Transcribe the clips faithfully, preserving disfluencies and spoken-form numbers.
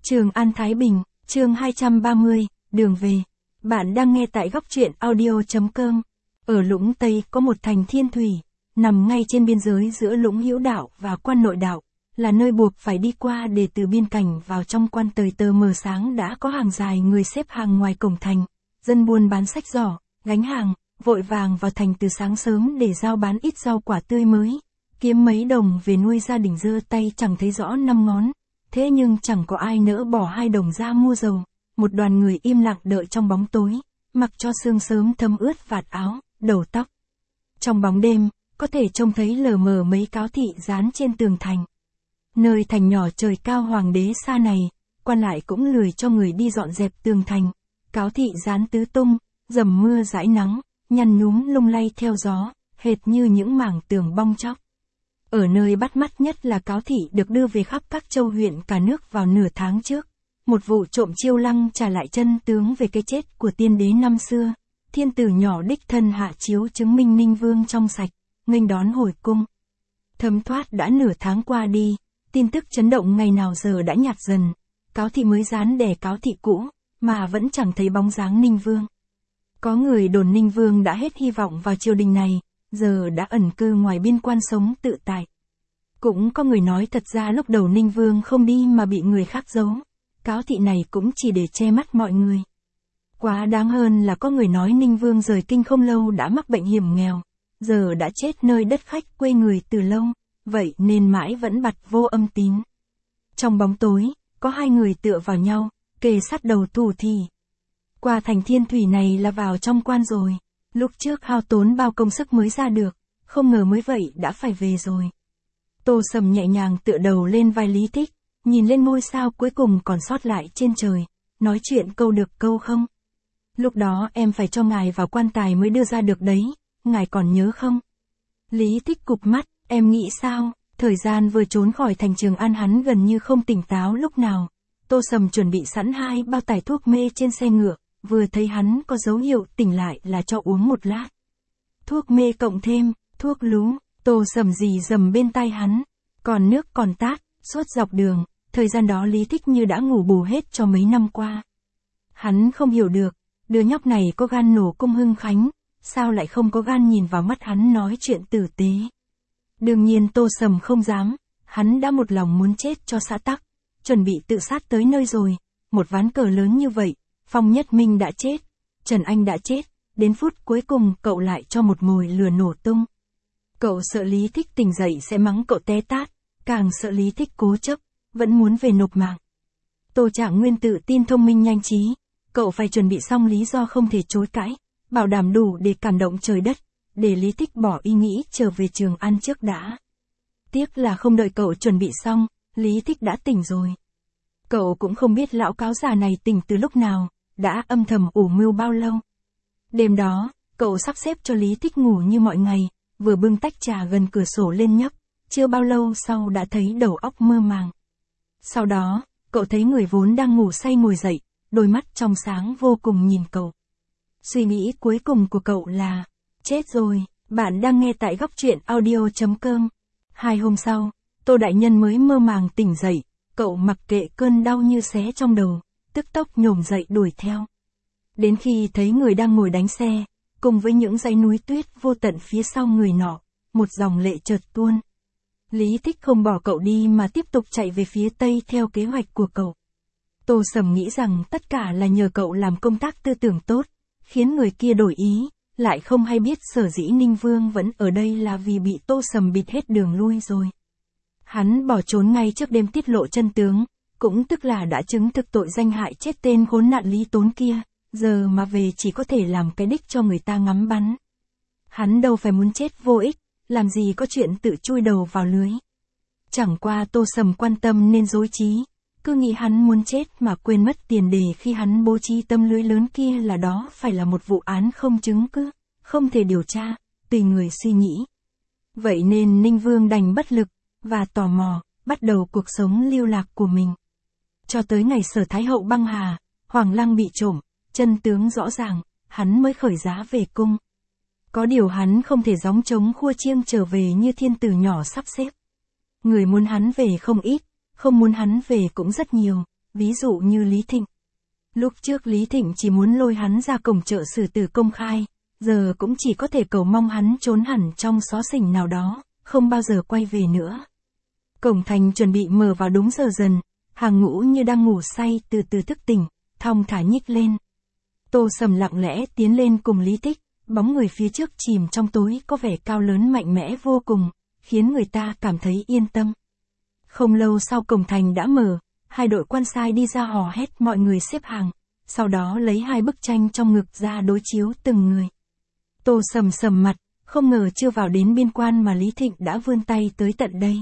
Trường An Thái Bình, chương hai trăm ba mươi, đường về. Bạn đang nghe tại góc truyện audio.com. Ở Lũng Tây có một thành Thiên Thủy, nằm ngay trên biên giới giữa Lũng Hữu Đạo và Quan Nội Đạo, là nơi buộc phải đi qua để từ biên cảnh vào trong quan. Tời tờ mờ sáng đã có hàng dài người xếp hàng ngoài cổng thành, dân buôn bán sách giỏ, gánh hàng, vội vàng vào thành từ sáng sớm để giao bán ít rau quả tươi mới, kiếm mấy đồng về nuôi gia đình. Giơ tay chẳng thấy rõ năm ngón, thế nhưng chẳng có ai nỡ bỏ hai đồng ra mua dầu. Một đoàn người im lặng đợi trong bóng tối, mặc cho sương sớm thấm ướt vạt áo, đầu tóc. Trong bóng đêm, có thể trông thấy lờ mờ mấy cáo thị dán trên tường thành. Nơi thành nhỏ trời cao hoàng đế xa này, quan lại cũng lười cho người đi dọn dẹp tường thành. Cáo thị dán tứ tung, dầm mưa dãi nắng, nhăn nhúm lung lay theo gió, hệt như những mảng tường bong chóc. Ở nơi bắt mắt nhất là cáo thị được đưa về khắp các châu huyện cả nước vào nửa tháng trước. Một vụ trộm chiêu lăng trả lại chân tướng về cái chết của tiên đế năm xưa. Thiên tử nhỏ đích thân hạ chiếu chứng minh Ninh Vương trong sạch, nghênh đón hồi cung. Thấm thoát đã nửa tháng qua đi, tin tức chấn động ngày nào giờ đã nhạt dần. Cáo thị mới dán đè cáo thị cũ, mà vẫn chẳng thấy bóng dáng Ninh Vương. Có người đồn Ninh Vương đã hết hy vọng vào triều đình này, giờ đã ẩn cư ngoài biên quan sống tự tại. Cũng có người nói thật ra lúc đầu Ninh Vương không đi mà bị người khác giấu. Cáo thị này cũng chỉ để che mắt mọi người. Quá đáng hơn là có người nói Ninh Vương rời kinh không lâu đã mắc bệnh hiểm nghèo, giờ đã chết nơi đất khách quê người từ lâu, vậy nên mãi vẫn bặt vô âm tín. Trong bóng tối, có hai người tựa vào nhau, kề sát đầu thủ thì. Qua thành Thiên Thủy này là vào trong quan rồi, lúc trước hao tốn bao công sức mới ra được, không ngờ mới vậy đã phải về rồi. Tô Sầm nhẹ nhàng tựa đầu lên vai Lý Thích, nhìn lên ngôi sao cuối cùng còn sót lại trên trời, nói chuyện câu được câu không? Lúc đó em phải cho ngài vào quan tài mới đưa ra được đấy, ngài còn nhớ không? Lý Thích cụp mắt, em nghĩ sao? Thời gian vừa trốn khỏi thành Trường An hắn gần như không tỉnh táo lúc nào. Tô Sầm chuẩn bị sẵn hai bao tải thuốc mê trên xe ngựa, vừa thấy hắn có dấu hiệu tỉnh lại là cho uống một lát. Thuốc mê cộng thêm, thuốc lú, Tô Sầm rì rầm bên tai hắn, còn nước còn tát, suốt dọc đường. Thời gian đó Lý Thích như đã ngủ bù hết cho mấy năm qua. Hắn không hiểu được, đứa nhóc này có gan nổ cung Hưng Khánh, sao lại không có gan nhìn vào mắt hắn nói chuyện tử tế. Đương nhiên Tô Sầm không dám, hắn đã một lòng muốn chết cho xã tắc, chuẩn bị tự sát tới nơi rồi. Một ván cờ lớn như vậy, Phong Nhất Minh đã chết, Trần Anh đã chết, đến phút cuối cùng cậu lại cho một mồi lửa nổ tung. Cậu sợ Lý Thích tỉnh dậy sẽ mắng cậu té tát, càng sợ Lý Thích cố chấp, vẫn muốn về nộp mạng. Tô Trạng Nguyên tự tin thông minh nhanh trí, cậu phải chuẩn bị xong lý do không thể chối cãi, bảo đảm đủ để cảm động trời đất, để Lý Thích bỏ ý nghĩ trở về Trường An trước đã. Tiếc là không đợi cậu chuẩn bị xong, Lý Thích đã tỉnh rồi. Cậu cũng không biết lão cáo già này tỉnh từ lúc nào, đã âm thầm ủ mưu bao lâu. Đêm đó, cậu sắp xếp cho Lý Thích ngủ như mọi ngày, vừa bưng tách trà gần cửa sổ lên nhấp, chưa bao lâu sau đã thấy đầu óc mơ màng. Sau đó, cậu thấy người vốn đang ngủ say ngồi dậy, đôi mắt trong sáng vô cùng nhìn cậu. Suy nghĩ cuối cùng của cậu là, chết rồi. Bạn đang nghe tại góc truyện audio.com. Hai hôm sau, Tô Đại Nhân mới mơ màng tỉnh dậy, cậu mặc kệ cơn đau như xé trong đầu, tức tốc nhổm dậy đuổi theo. Đến khi thấy người đang ngồi đánh xe, cùng với những dãy núi tuyết vô tận phía sau người nọ, một dòng lệ chợt tuôn. Lý Thích không bỏ cậu đi mà tiếp tục chạy về phía tây theo kế hoạch của cậu. Tô Sầm nghĩ rằng tất cả là nhờ cậu làm công tác tư tưởng tốt, khiến người kia đổi ý, lại không hay biết sở dĩ Ninh Vương vẫn ở đây là vì bị Tô Sầm bịt hết đường lui rồi. Hắn bỏ trốn ngay trước đêm tiết lộ chân tướng, cũng tức là đã chứng thực tội danh hại chết tên khốn nạn Lý Tốn kia, giờ mà về chỉ có thể làm cái đích cho người ta ngắm bắn. Hắn đâu phải muốn chết vô ích, làm gì có chuyện tự chui đầu vào lưới. Chẳng qua Tô Sầm quan tâm nên dối trí, cứ nghĩ hắn muốn chết mà quên mất tiền đề khi hắn bố trí tâm lưới lớn kia là đó phải là một vụ án không chứng cứ, không thể điều tra, tùy người suy nghĩ. Vậy nên Ninh Vương đành bất lực, và tò mò, bắt đầu cuộc sống lưu lạc của mình. Cho tới ngày Sở Thái Hậu băng hà, Hoàng Lăng bị trộm, chân tướng rõ ràng, hắn mới khởi giá về cung. Có điều hắn không thể gióng trống khua chiêng trở về như thiên tử nhỏ sắp xếp. Người muốn hắn về không ít, không muốn hắn về cũng rất nhiều, ví dụ như Lý Thịnh. Lúc trước Lý Thịnh chỉ muốn lôi hắn ra cổng chợ xử tử công khai, giờ cũng chỉ có thể cầu mong hắn trốn hẳn trong xó xỉnh nào đó, không bao giờ quay về nữa. Cổng thành chuẩn bị mở vào đúng giờ dần, Hàng Ngũ như đang ngủ say từ từ thức tỉnh, thong thả nhích lên. Tô Sầm lặng lẽ tiến lên cùng Lý Tích, bóng người phía trước chìm trong tối có vẻ cao lớn mạnh mẽ vô cùng, khiến người ta cảm thấy yên tâm. Không lâu sau cổng thành đã mở, hai đội quan sai đi ra hò hét mọi người xếp hàng, sau đó lấy hai bức tranh trong ngực ra đối chiếu từng người. Tô Sầm sầm mặt, không ngờ chưa vào đến biên quan mà Lý Thịnh đã vươn tay tới tận đây.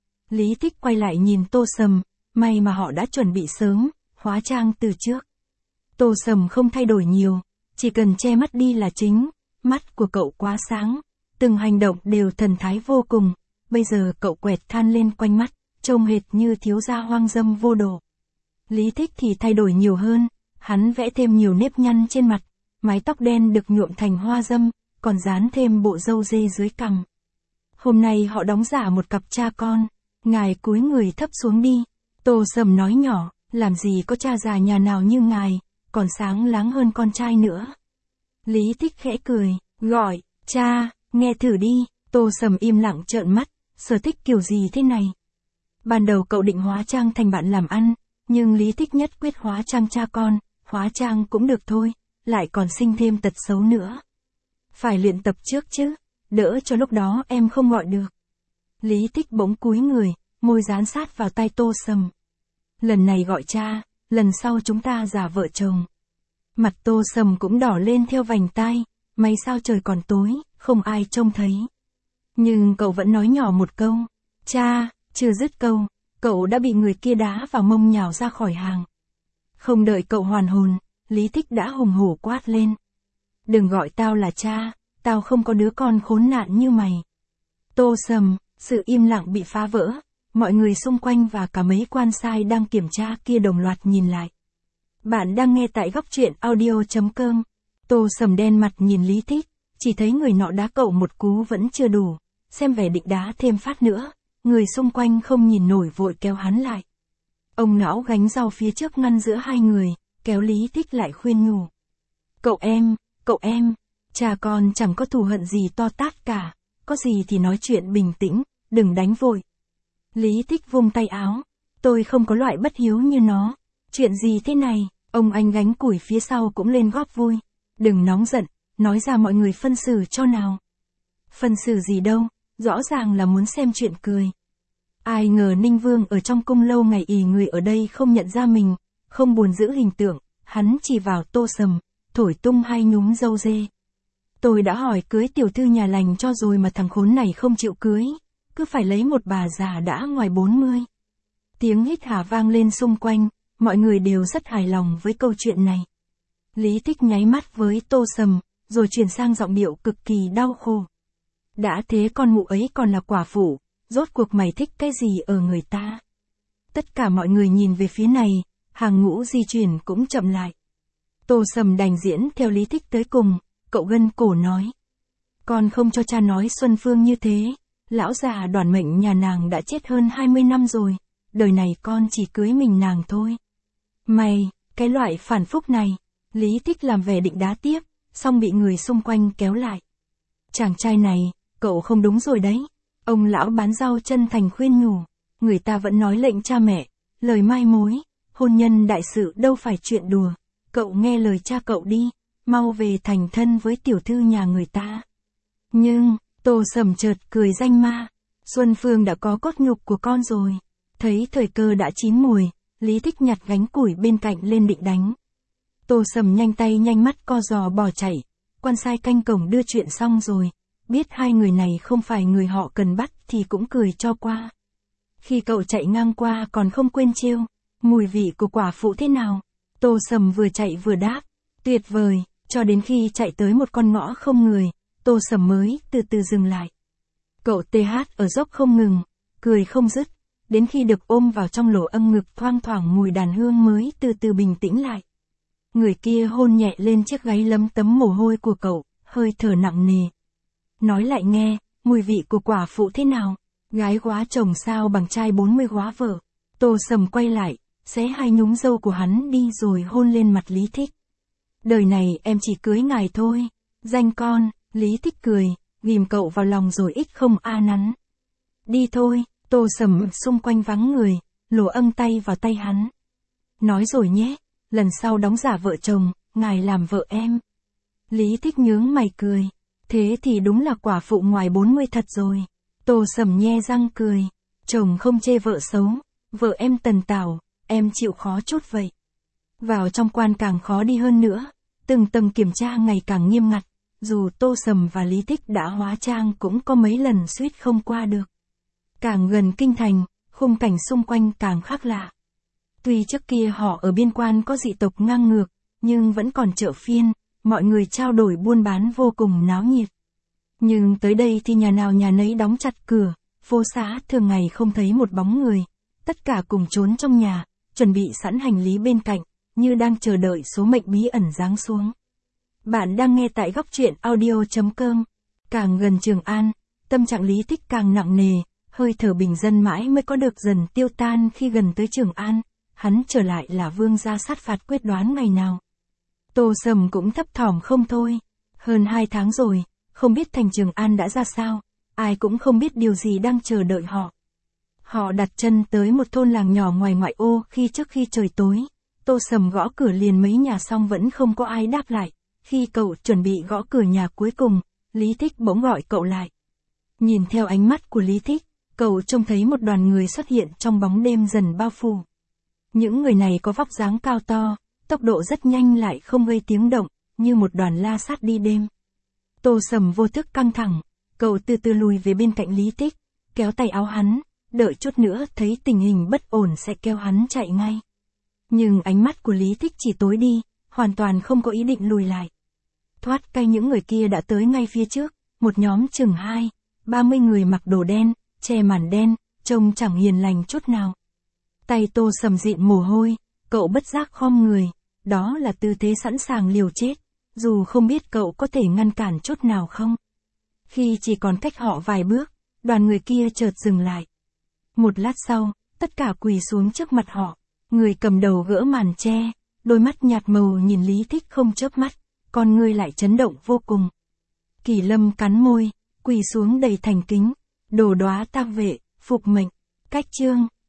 Lý Tích quay lại nhìn Tô Sầm, may mà họ đã chuẩn bị sớm, hóa trang từ trước. Tô Sầm không thay đổi nhiều, chỉ cần che mắt đi là chính, mắt của cậu quá sáng, từng hành động đều thần thái vô cùng, bây giờ cậu quẹt than lên quanh mắt, trông hệt như thiếu gia hoang dâm vô độ. Lý Thích thì thay đổi nhiều hơn, hắn vẽ thêm nhiều nếp nhăn trên mặt, mái tóc đen được nhuộm thành hoa dâm, còn dán thêm bộ râu dê dưới cằm. Hôm nay họ đóng giả một cặp cha con, ngài cúi người thấp xuống đi, Tô Sầm nói nhỏ, làm gì có cha già nhà nào như ngài, còn sáng láng hơn con trai nữa. Lý Thích khẽ cười, gọi, cha, nghe thử đi, Tô Sầm im lặng trợn mắt, sở thích kiểu gì thế này. Ban đầu cậu định hóa trang thành bạn làm ăn, nhưng Lý Thích nhất quyết hóa trang cha con, hóa trang cũng được thôi, lại còn sinh thêm tật xấu nữa. Phải luyện tập trước chứ, đỡ cho lúc đó em không gọi được. Lý Thích bỗng cúi người, môi dán sát vào tay Tô Sầm. Lần này gọi cha, lần sau chúng ta giả vợ chồng. Mặt Tô Sầm cũng đỏ lên theo vành tai, may sao trời còn tối, không ai trông thấy. Nhưng cậu vẫn nói nhỏ một câu, cha, chưa dứt câu, cậu đã bị người kia đá vào mông nhào ra khỏi hàng. Không đợi cậu hoàn hồn, Lý Thích đã hùng hổ quát lên. Đừng gọi tao là cha, tao không có đứa con khốn nạn như mày. Tô Sầm, sự im lặng bị phá vỡ, mọi người xung quanh và cả mấy quan sai đang kiểm tra kia đồng loạt nhìn lại. Bạn đang nghe tại góc truyện audio chấm com. Tô Sầm đen mặt nhìn Lý Thích, chỉ thấy người nọ đá cậu một cú vẫn chưa đủ, xem vẻ định đá thêm phát nữa, người xung quanh không nhìn nổi vội kéo hắn lại. Ông lão gánh rau phía trước ngăn giữa hai người, kéo Lý Thích lại khuyên nhủ. Cậu em, cậu em, cha con chẳng có thù hận gì to tát cả, có gì thì nói chuyện bình tĩnh, đừng đánh vội. Lý Thích vung tay áo, tôi không có loại bất hiếu như nó, chuyện gì thế này, ông anh gánh củi phía sau cũng lên góp vui. Đừng nóng giận, nói ra mọi người phân xử cho nào. Phân xử gì đâu, rõ ràng là muốn xem chuyện cười. Ai ngờ Ninh Vương ở trong cung lâu ngày ì người ở đây không nhận ra mình, không buồn giữ hình tượng, hắn chỉ vào Tô Sầm, thổi tung hai nhúm râu dê. Tôi đã hỏi cưới tiểu thư nhà lành cho rồi mà thằng khốn này không chịu cưới, cứ phải lấy một bà già đã ngoài bốn mươi. Tiếng hít hà vang lên xung quanh, mọi người đều rất hài lòng với câu chuyện này. Lý Thích nháy mắt với Tô Sầm, rồi chuyển sang giọng điệu cực kỳ đau khổ. Đã thế con mụ ấy còn là quả phụ, rốt cuộc mày thích cái gì ở người ta? Tất cả mọi người nhìn về phía này, Hàng Ngũ di chuyển cũng chậm lại. Tô Sầm đành diễn theo Lý Thích tới cùng, cậu gân cổ nói. Con không cho cha nói Xuân Phương như thế, lão già Đoàn Mệnh nhà nàng đã chết hơn hai mươi năm rồi, đời này con chỉ cưới mình nàng thôi. Mày, cái loại phản phúc này, Lý Thích làm vẻ định đá tiếp, xong bị người xung quanh kéo lại. Chàng trai này, cậu không đúng rồi đấy. Ông lão bán rau chân thành khuyên nhủ, người ta vẫn nói lệnh cha mẹ, lời mai mối, hôn nhân đại sự đâu phải chuyện đùa, cậu nghe lời cha cậu đi, mau về thành thân với tiểu thư nhà người ta. Nhưng, Tô Sầm chợt cười danh ma, Xuân Phương đã có cốt nhục của con rồi. Thấy thời cơ đã chín mùi, Lý Thích nhặt gánh củi bên cạnh lên định đánh. Tô Sầm nhanh tay nhanh mắt co giò bỏ chạy, quan sai canh cổng đưa chuyện xong rồi, biết hai người này không phải người họ cần bắt thì cũng cười cho qua. Khi cậu chạy ngang qua còn không quên trêu, mùi vị của quả phụ thế nào? Tô Sầm vừa chạy vừa đáp, tuyệt vời, cho đến khi chạy tới một con ngõ không người, Tô Sầm mới từ từ dừng lại. Cậu tê hát ở dốc không ngừng, cười không dứt, đến khi được ôm vào trong lỗ âm ngực thoang thoảng mùi đàn hương mới từ từ bình tĩnh lại. Người kia hôn nhẹ lên chiếc gáy lấm tấm mồ hôi của cậu, hơi thở nặng nề. Nói lại nghe, mùi vị của quả phụ thế nào? Gái góa chồng sao bằng trai bốn mươi góa vợ. Tô Sầm quay lại, xé hai nhúm râu của hắn đi rồi hôn lên mặt Lý Thích. Đời này em chỉ cưới ngài thôi, danh con. Lý Thích cười, ghìm cậu vào lòng rồi ích không a nắn. Đi thôi. Tô Sầm xung quanh vắng người, lùa âng tay vào tay hắn. Nói rồi nhé, lần sau đóng giả vợ chồng, ngài làm vợ em. Lý Thích nhướng mày cười, thế thì đúng là quả phụ ngoài bốn mươi thật rồi. Tô Sầm nhe răng cười, chồng không chê vợ xấu, vợ em tần tảo, em chịu khó chút vậy. Vào trong quan càng khó đi hơn nữa, từng tầng kiểm tra ngày càng nghiêm ngặt, dù Tô Sầm và Lý Thích đã hóa trang cũng có mấy lần suýt không qua được. Càng gần kinh thành, khung cảnh xung quanh càng khác lạ. Tuy trước kia họ ở biên quan có dị tộc ngang ngược, nhưng vẫn còn chợ phiên, mọi người trao đổi buôn bán vô cùng náo nhiệt. Nhưng tới đây thì nhà nào nhà nấy đóng chặt cửa, phố xá thường ngày không thấy một bóng người, tất cả cùng trốn trong nhà, chuẩn bị sẵn hành lý bên cạnh, như đang chờ đợi số mệnh bí ẩn giáng xuống. Bạn đang nghe tại góc truyện audio chấm com. Càng gần Trường An, tâm trạng Lý Thích càng nặng nề, hơi thở bình dân mãi mới có được dần tiêu tan khi gần tới Trường An, hắn trở lại là vương gia sát phạt quyết đoán ngày nào. Tô Sầm cũng thấp thỏm không thôi, hơn hai tháng rồi, không biết thành Trường An đã ra sao, ai cũng không biết điều gì đang chờ đợi họ. Họ đặt chân tới một thôn làng nhỏ ngoài ngoại ô khi trước khi trời tối, Tô Sầm gõ cửa liền mấy nhà xong vẫn không có ai đáp lại. Khi cậu chuẩn bị gõ cửa nhà cuối cùng, Lý Thích bỗng gọi cậu lại. Nhìn theo ánh mắt của Lý Thích, cậu trông thấy một đoàn người xuất hiện trong bóng đêm dần bao phủ. Những người này có vóc dáng cao to, tốc độ rất nhanh lại không gây tiếng động, như một đoàn la sát đi đêm. Tô Sầm vô thức căng thẳng, cậu từ từ lùi về bên cạnh Lý Thích, kéo tay áo hắn, đợi chút nữa thấy tình hình bất ổn sẽ kêu hắn chạy ngay. Nhưng ánh mắt của Lý Thích chỉ tối đi, hoàn toàn không có ý định lùi lại. Thoát cây những người kia đã tới ngay phía trước, một nhóm chừng hai, ba mươi người mặc đồ đen, che màn đen, trông chẳng hiền lành chút nào. Tay Tô Sầm dịn mồ hôi, cậu bất giác khom người, đó là tư thế sẵn sàng liều chết, dù không biết cậu có thể ngăn cản chút nào không. Khi chỉ còn cách họ vài bước, đoàn người kia chợt dừng lại. Một lát sau, tất cả quỳ xuống trước mặt họ, người cầm đầu gỡ màn che, đôi mắt nhạt màu nhìn Lý Thích không chớp mắt, con ngươi lại chấn động vô cùng. Kỳ Lâm cắn môi, quỳ xuống đầy thành kính, đồ đóa tang vệ, phục mệnh, cách chương.